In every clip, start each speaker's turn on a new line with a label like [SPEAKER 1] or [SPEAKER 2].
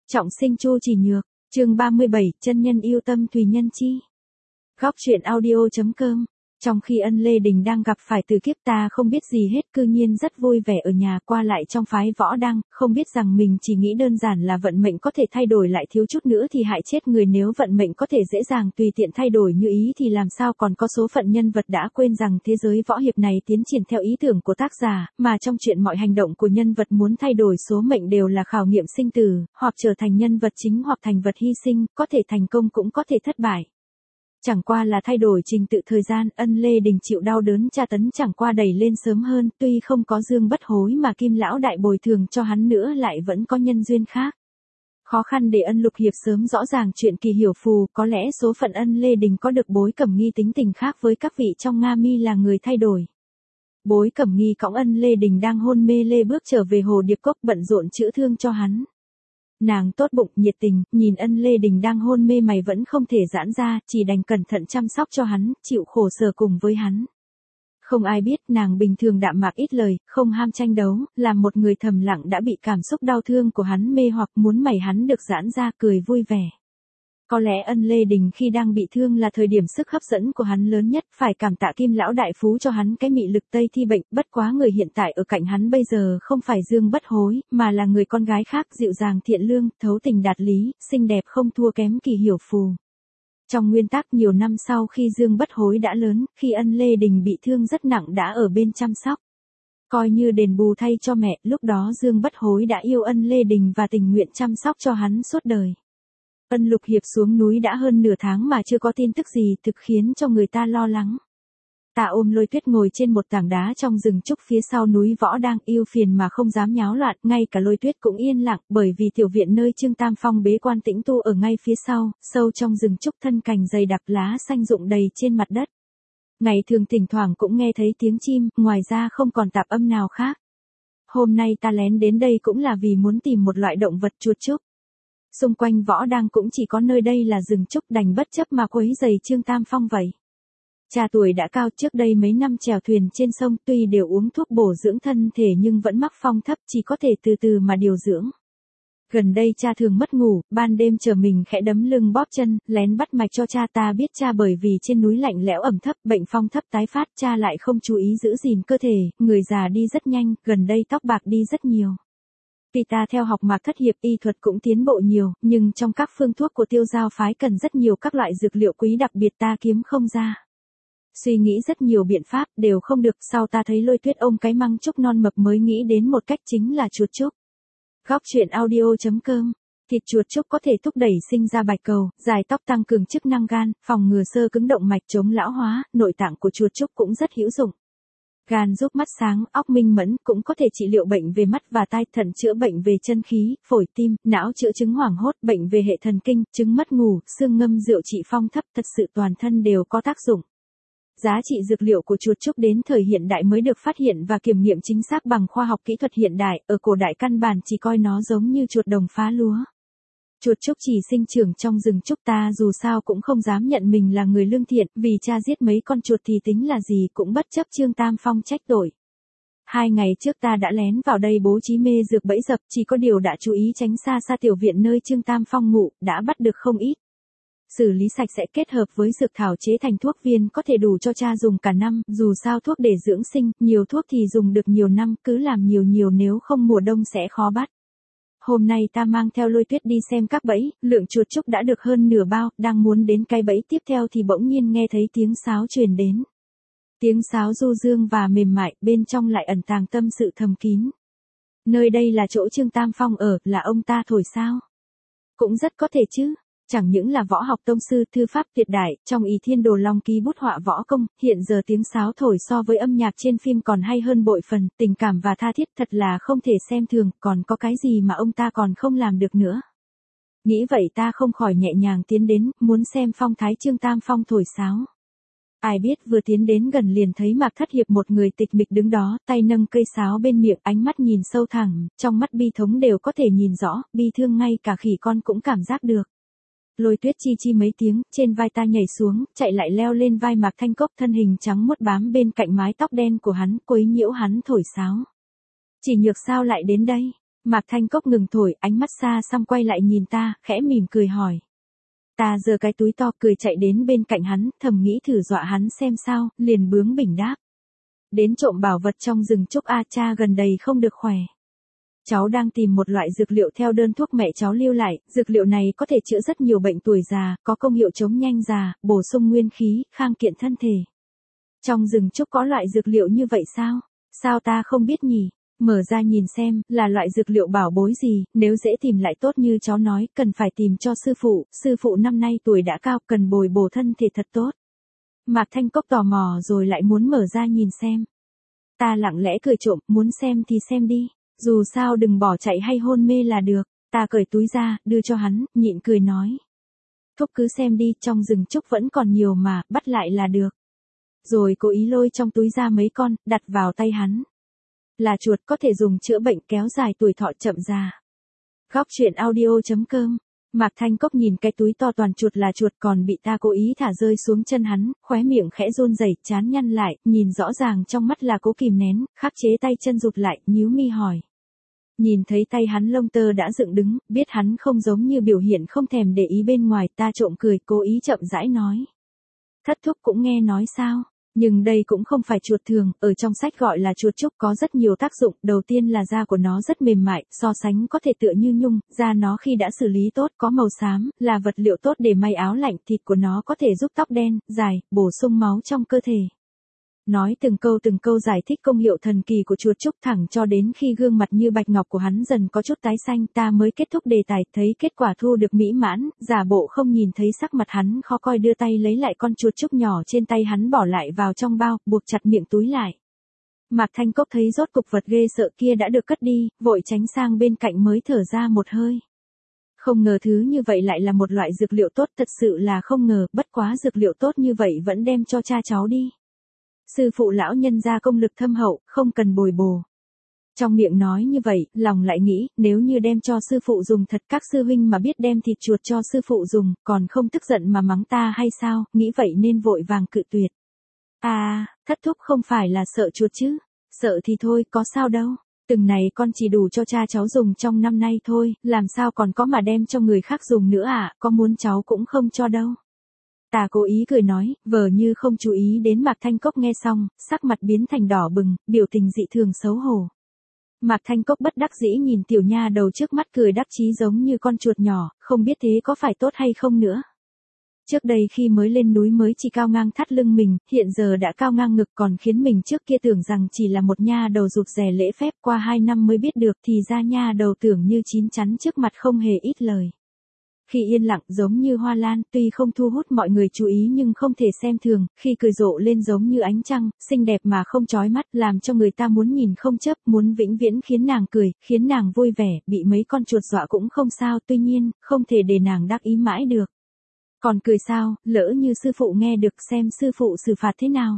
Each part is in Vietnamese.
[SPEAKER 1] Trọng sinh Chu Chỉ Nhược, chương 37, chân nhân yêu tâm tùy nhân chi. Góc truyện audio.com. Trong khi Ân Lê Đình đang gặp phải từ kiếp ta không biết gì hết, cư nhiên rất vui vẻ ở nhà qua lại trong phái võ đăng, không biết rằng mình chỉ nghĩ đơn giản là vận mệnh có thể thay đổi lại thiếu chút nữa thì hại chết người, nếu vận mệnh có thể dễ dàng tùy tiện thay đổi như ý thì làm sao còn có số phận. Nhân vật đã quên rằng thế giới võ hiệp này tiến triển theo ý tưởng của tác giả, mà trong chuyện mọi hành động của nhân vật muốn thay đổi số mệnh đều là khảo nghiệm sinh tử, hoặc trở thành nhân vật chính hoặc thành vật hy sinh, có thể thành công cũng có thể thất bại. Chẳng qua là thay đổi trình tự thời gian, Ân Lê Đình chịu đau đớn tra tấn chẳng qua đẩy lên sớm hơn, tuy không có Dương Bất Hối mà Kim lão đại bồi thường cho hắn nữa lại vẫn có nhân duyên khác. Khó khăn để Ân Lục Hiệp sớm rõ ràng chuyện kỳ hiểu phù, có lẽ số phận Ân Lê Đình có được Bối Cẩm Nghi tính tình khác với các vị trong Nga Mi là người thay đổi. Bối Cẩm Nghi cõng Ân Lê Đình đang hôn mê lê bước trở về Hồ Điệp Cốc bận rộn chữa thương cho hắn. Nàng tốt bụng, nhiệt tình, nhìn Ân Lê Đình đang hôn mê mày vẫn không thể giãn ra, chỉ đành cẩn thận chăm sóc cho hắn, chịu khổ sở cùng với hắn. Không ai biết, nàng bình thường đạm mạc ít lời, không ham tranh đấu, làm một người thầm lặng đã bị cảm xúc đau thương của hắn mê hoặc, muốn mày hắn được giãn ra, cười vui vẻ. Có lẽ Ân Lê Đình khi đang bị thương là thời điểm sức hấp dẫn của hắn lớn nhất, phải cảm tạ Kim lão đại phú cho hắn cái mị lực Tây Thi bệnh, bất quá người hiện tại ở cạnh hắn bây giờ không phải Dương Bất Hối, mà là người con gái khác, dịu dàng thiện lương, thấu tình đạt lý, xinh đẹp không thua kém Kỳ Hiểu Phù. Trong nguyên tắc nhiều năm sau khi Dương Bất Hối đã lớn, khi Ân Lê Đình bị thương rất nặng đã ở bên chăm sóc. Coi như đền bù thay cho mẹ, lúc đó Dương Bất Hối đã yêu Ân Lê Đình và tình nguyện chăm sóc cho hắn suốt đời. Ân Lục Hiệp xuống núi đã hơn nửa tháng mà chưa có tin tức gì, thực khiến cho người ta lo lắng. Ta ôm Lôi Tuyết ngồi trên một tảng đá trong rừng trúc phía sau núi võ đang yêu phiền mà không dám nháo loạn, ngay cả Lôi Tuyết cũng yên lặng, bởi vì tiểu viện nơi Trương Tam Phong bế quan tĩnh tu ở ngay phía sau, sâu trong rừng trúc, thân cành dày đặc, lá xanh rụng đầy trên mặt đất. Ngày thường thỉnh thoảng cũng nghe thấy tiếng chim, ngoài ra không còn tạp âm nào khác. Hôm nay ta lén đến đây cũng là vì muốn tìm một loại động vật chuột trúc. Xung quanh võ đang cũng chỉ có nơi đây là rừng trúc, đành bất chấp mà quấy rầy Trương Tam Phong vậy. Cha tuổi đã cao, trước đây mấy năm chèo thuyền trên sông tuy đều uống thuốc bổ dưỡng thân thể nhưng vẫn mắc phong thấp, chỉ có thể từ từ mà điều dưỡng. Gần đây cha thường mất ngủ, ban đêm chờ mình khẽ đấm lưng bóp chân, lén bắt mạch cho cha. Ta biết cha bởi vì trên núi lạnh lẽo ẩm thấp, bệnh phong thấp tái phát, cha lại không chú ý giữ gìn cơ thể, người già đi rất nhanh, gần đây tóc bạc đi rất nhiều. Tuy ta theo học Mạc Thất Hiệp, y thuật cũng tiến bộ nhiều, nhưng trong các phương thuốc của Tiêu Giao phái cần rất nhiều các loại dược liệu quý đặc biệt ta kiếm không ra. Suy nghĩ rất nhiều biện pháp, đều không được, sau ta thấy Lôi Tuyết ôm cái măng trúc non mập mới nghĩ đến một cách, chính là chuột trúc. Góc truyện audio.com. Thịt chuột trúc có thể thúc đẩy sinh ra bạch cầu, dài tóc, tăng cường chức năng gan, phòng ngừa xơ cứng động mạch, chống lão hóa, nội tạng của chuột trúc cũng rất hữu dụng. Gan giúp mắt sáng, óc minh mẫn, cũng có thể trị liệu bệnh về mắt và tai, thận chữa bệnh về chân khí, phổi tim, não chữa chứng hoảng hốt, bệnh về hệ thần kinh, chứng mất ngủ, xương ngâm rượu trị phong thấp, thật sự toàn thân đều có tác dụng. Giá trị dược liệu của chuột trúc đến thời hiện đại mới được phát hiện và kiểm nghiệm chính xác bằng khoa học kỹ thuật hiện đại, ở cổ đại căn bản chỉ coi nó giống như chuột đồng phá lúa. Chuột trúc chỉ sinh trưởng trong rừng trúc, ta dù sao cũng không dám nhận mình là người lương thiện, vì cha giết mấy con chuột thì tính là gì, cũng bất chấp Trương Tam Phong trách tội. 2 ngày trước ta đã lén vào đây bố trí mê dược bẫy dập, chỉ có điều đã chú ý tránh xa xa tiểu viện nơi Trương Tam Phong ngụ, đã bắt được không ít. Xử lý sạch sẽ kết hợp với dược thảo chế thành thuốc viên có thể đủ cho cha dùng cả năm, dù sao thuốc để dưỡng sinh, nhiều thuốc thì dùng được nhiều năm, cứ làm nhiều nếu không mùa đông sẽ khó bắt. Hôm nay ta mang theo Lôi Tuyết đi xem các bẫy, lượng chuột trúc đã được hơn nửa bao, đang muốn đến cái bẫy tiếp theo thì bỗng nhiên nghe thấy tiếng sáo truyền đến. Tiếng sáo du dương và mềm mại, bên trong lại ẩn tàng tâm sự thầm kín. Nơi đây là chỗ Trương Tam Phong ở, là ông ta thổi sao? Cũng rất có thể chứ. Chẳng những là võ học tông sư, thư pháp tuyệt đại, trong Ỷ Thiên Đồ Long ký bút họa võ công, hiện giờ tiếng sáo thổi so với âm nhạc trên phim còn hay hơn bội phần, tình cảm và tha thiết thật là không thể xem thường, còn có cái gì mà ông ta còn không làm được nữa. Nghĩ vậy ta không khỏi nhẹ nhàng tiến đến, muốn xem phong thái Trương Tam Phong thổi sáo. Ai biết vừa tiến đến gần liền thấy Mạc Thất Hiệp một người tịch mịch đứng đó, tay nâng cây sáo bên miệng, ánh mắt nhìn sâu thẳng, trong mắt bi thống đều có thể nhìn rõ, bi thương ngay cả khỉ con cũng cảm giác được. Lôi Tuyết chi chi mấy tiếng, trên vai ta nhảy xuống, chạy lại leo lên vai Mạc Thanh Cốc, thân hình trắng muốt bám bên cạnh mái tóc đen của hắn, quấy nhiễu hắn thổi sáo. Chỉ Nhược sao lại đến đây? Mạc Thanh Cốc ngừng thổi, ánh mắt xa xăm quay lại nhìn ta, khẽ mỉm cười hỏi. Ta giơ cái túi to cười chạy đến bên cạnh hắn, thầm nghĩ thử dọa hắn xem sao, liền bướng bỉnh đáp. Đến trộm bảo vật trong rừng trúc a cha gần đây không được khỏe. Cháu đang tìm một loại dược liệu theo đơn thuốc mẹ cháu lưu lại, dược liệu này có thể chữa rất nhiều bệnh tuổi già, có công hiệu chống nhanh già, bổ sung nguyên khí, khang kiện thân thể. Trong rừng trúc có loại dược liệu như vậy sao? Sao ta không biết nhỉ? Mở ra nhìn xem, là loại dược liệu bảo bối gì, nếu dễ tìm lại tốt như cháu nói, cần phải tìm cho sư phụ năm nay tuổi đã cao, cần bồi bổ thân thể thật tốt. Mạc Thanh Cốc tò mò rồi lại muốn mở ra nhìn xem. Ta lặng lẽ cười trộm, muốn xem thì xem đi, dù sao đừng bỏ chạy hay hôn mê là được. Ta cởi túi ra, đưa cho hắn, nhịn cười nói. Thúc cứ xem đi, trong rừng trúc vẫn còn nhiều mà, bắt lại là được. Rồi cố ý lôi trong túi ra mấy con, đặt vào tay hắn. Là chuột có thể dùng chữa bệnh kéo dài tuổi thọ chậm già. Góc truyện audio.com. Mạc Thanh Cốc nhìn cái túi to toàn chuột là chuột còn bị ta cố ý thả rơi xuống chân hắn, khóe miệng khẽ run rẩy, trán nhăn lại, nhìn rõ ràng trong mắt là cố kìm nén, khắc chế tay chân rụt lại, nhíu mi hỏi. Nhìn thấy tay hắn lông tơ đã dựng đứng, biết hắn không giống như biểu hiện không thèm để ý bên ngoài, ta trộm cười, cố ý chậm rãi nói. Thất thúc cũng nghe nói sao? Nhưng đây cũng không phải chuột thường, ở trong sách gọi là chuột trúc có rất nhiều tác dụng, đầu tiên là da của nó rất mềm mại, so sánh có thể tựa như nhung, da nó khi đã xử lý tốt có màu xám, là vật liệu tốt để may áo lạnh, thịt của nó có thể giúp tóc đen, dài, bổ sung máu trong cơ thể. Nói từng câu giải thích công hiệu thần kỳ của chuột trúc thẳng cho đến khi gương mặt như bạch ngọc của hắn dần có chút tái xanh ta mới kết thúc đề tài, thấy kết quả thu được mỹ mãn, giả bộ không nhìn thấy sắc mặt hắn khó coi đưa tay lấy lại con chuột trúc nhỏ trên tay hắn bỏ lại vào trong bao, buộc chặt miệng túi lại. Mạc Thanh Cốc thấy rốt cục vật ghê sợ kia đã được cất đi, vội tránh sang bên cạnh mới thở ra một hơi. Không ngờ thứ như vậy lại là một loại dược liệu tốt, thật sự là không ngờ, bất quá dược liệu tốt như vậy vẫn đem cho cha cháu đi. Sư phụ lão nhân gia công lực thâm hậu, không cần bồi bổ. Trong miệng nói như vậy, lòng lại nghĩ, nếu như đem cho sư phụ dùng thật các sư huynh mà biết đem thịt chuột cho sư phụ dùng, còn không tức giận mà mắng ta hay sao, nghĩ vậy nên vội vàng cự tuyệt. À, thất thúc không phải là sợ chuột chứ, sợ thì thôi, có sao đâu, từng này con chỉ đủ cho cha cháu dùng trong năm nay thôi, làm sao còn có mà đem cho người khác dùng nữa à, có muốn cháu cũng không cho đâu. Ta cố ý cười nói, vờ như không chú ý đến Mạc Thanh Cốc nghe xong, sắc mặt biến thành đỏ bừng, biểu tình dị thường xấu hổ. Mạc Thanh Cốc bất đắc dĩ nhìn tiểu nha đầu trước mắt cười đắc chí giống như con chuột nhỏ, không biết thế có phải tốt hay không nữa. Trước đây khi mới lên núi mới chỉ cao ngang thắt lưng mình, hiện giờ đã cao ngang ngực còn khiến mình trước kia tưởng rằng chỉ là một nha đầu rụt rè lễ phép qua 2 năm mới biết được thì ra nha đầu tưởng như chín chắn trước mặt không hề ít lời. Khi yên lặng giống như hoa lan, tuy không thu hút mọi người chú ý nhưng không thể xem thường, khi cười rộ lên giống như ánh trăng, xinh đẹp mà không chói mắt, làm cho người ta muốn nhìn không chớp, muốn vĩnh viễn khiến nàng cười, khiến nàng vui vẻ, bị mấy con chuột dọa cũng không sao, tuy nhiên, không thể để nàng đắc ý mãi được. Còn cười sao, lỡ như sư phụ nghe được xem sư phụ xử phạt thế nào.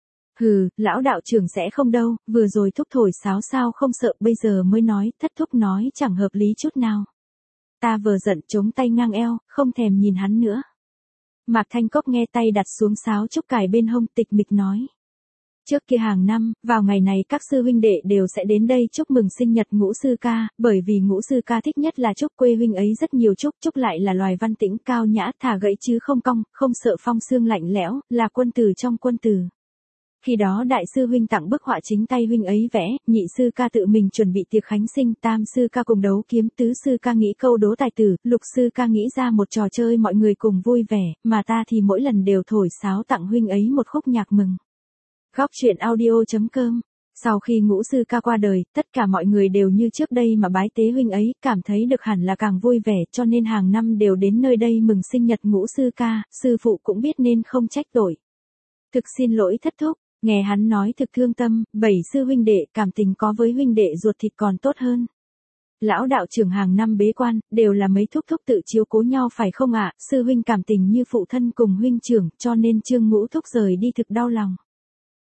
[SPEAKER 1] Hừ, lão đạo trưởng sẽ không đâu, vừa rồi thúc thổi sáo sao không sợ, bây giờ mới nói, thất thúc nói chẳng hợp lý chút nào. Ta vừa giận chống tay ngang eo, không thèm nhìn hắn nữa. Mạc Thanh Cốc nghe tay đặt xuống sáo trúc cài bên hông tịch mịch nói. Trước kia hàng năm, vào ngày này các sư huynh đệ đều sẽ đến đây chúc mừng sinh nhật Ngũ sư ca, bởi vì Ngũ sư ca thích nhất là trúc, quê huynh ấy rất nhiều trúc, trúc lại là loài văn tĩnh cao nhã, thả gãy chứ không cong, không sợ phong sương lạnh lẽo, là quân tử trong quân tử. Khi đó đại sư huynh tặng bức họa chính tay huynh ấy vẽ, nhị sư ca tự mình chuẩn bị tiệc khánh sinh, tam sư ca cùng đấu kiếm, tứ sư ca nghĩ câu đố tài tử, lục sư ca nghĩ ra một trò chơi mọi người cùng vui vẻ, mà ta thì mỗi lần đều thổi sáo tặng huynh ấy một khúc nhạc mừng. Góc truyện audio.com. Sau khi Ngũ sư ca qua đời, tất cả mọi người đều như trước đây mà bái tế huynh ấy, cảm thấy được hẳn là càng vui vẻ, cho nên hàng năm đều đến nơi đây mừng sinh nhật Ngũ sư ca, sư phụ cũng biết nên không trách tội. Thực xin lỗi thất thúc. Nghe hắn nói thực thương tâm, 7 sư huynh đệ, cảm tình có với huynh đệ ruột thịt còn tốt hơn. Lão đạo trưởng hàng năm bế quan, đều là mấy thúc thúc tự chiếu cố nhau phải không ạ, sư huynh cảm tình như phụ thân cùng huynh trưởng, cho nên Trương Ngũ thúc rời đi thực đau lòng.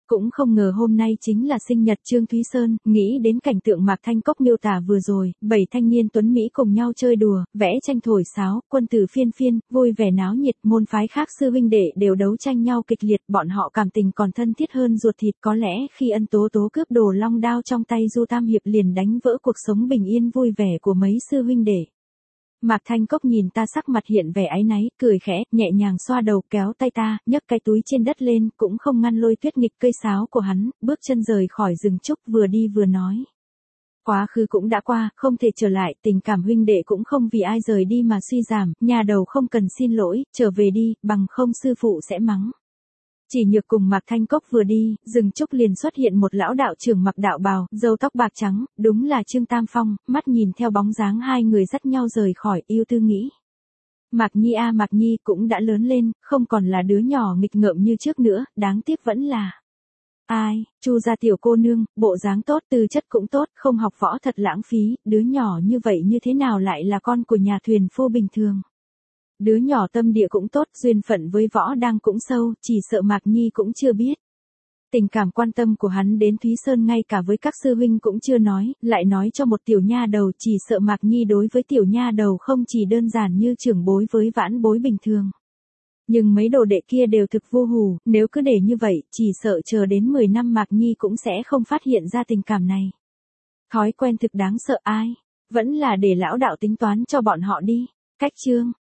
[SPEAKER 1] Cũng không ngờ hôm nay chính là sinh nhật Trương Thúy Sơn, nghĩ đến cảnh tượng Mạc Thanh Cốc miêu tả vừa rồi, 7 thanh niên tuấn Mỹ cùng nhau chơi đùa, vẽ tranh thổi sáo, quân tử phiên phiên, vui vẻ náo nhiệt, môn phái khác sư huynh đệ đều đấu tranh nhau kịch liệt, bọn họ cảm tình còn thân thiết hơn ruột thịt, có lẽ khi Ân Tố Tố cướp đồ long đao trong tay Du Tam Hiệp liền đánh vỡ cuộc sống bình yên vui vẻ của mấy sư huynh đệ. Mạc Thanh Cốc nhìn ta sắc mặt hiện vẻ áy náy, cười khẽ, nhẹ nhàng xoa đầu kéo tay ta, nhấc cái túi trên đất lên, cũng không ngăn Lôi Tuyết nghịch cây sáo của hắn, bước chân rời khỏi rừng trúc vừa đi vừa nói. Quá khứ cũng đã qua, không thể trở lại, tình cảm huynh đệ cũng không vì ai rời đi mà suy giảm, nhà đầu không cần xin lỗi, trở về đi, bằng không sư phụ sẽ mắng. Chỉ Nhược cùng Mạc Thanh Cốc vừa đi, rừng trúc liền xuất hiện một lão đạo trưởng mặc đạo bào, râu tóc bạc trắng, đúng là Trương Tam Phong, mắt nhìn theo bóng dáng hai người dắt nhau rời khỏi, yêu tư nghĩ. Mạc Nhi a Mạc Nhi cũng đã lớn lên, không còn là đứa nhỏ nghịch ngợm như trước nữa, đáng tiếc vẫn là. Ai, Chu gia tiểu cô nương, bộ dáng tốt, tư chất cũng tốt, không học võ thật lãng phí, đứa nhỏ như vậy như thế nào lại là con của nhà thuyền phu bình thường. Đứa nhỏ tâm địa cũng tốt, duyên phận với võ đang cũng sâu, chỉ sợ Mạc Nhi cũng chưa biết. Tình cảm quan tâm của hắn đến Thúy Sơn ngay cả với các sư huynh cũng chưa nói, lại nói cho một tiểu nha đầu, chỉ sợ Mạc Nhi đối với tiểu nha đầu không chỉ đơn giản như trưởng bối với vãn bối bình thường. Nhưng mấy đồ đệ kia đều thực vô hù, nếu cứ để như vậy, chỉ sợ chờ đến 10 năm Mạc Nhi cũng sẽ không phát hiện ra tình cảm này. Thói quen thực đáng sợ ai, vẫn là để lão đạo tính toán cho bọn họ đi. Cách chương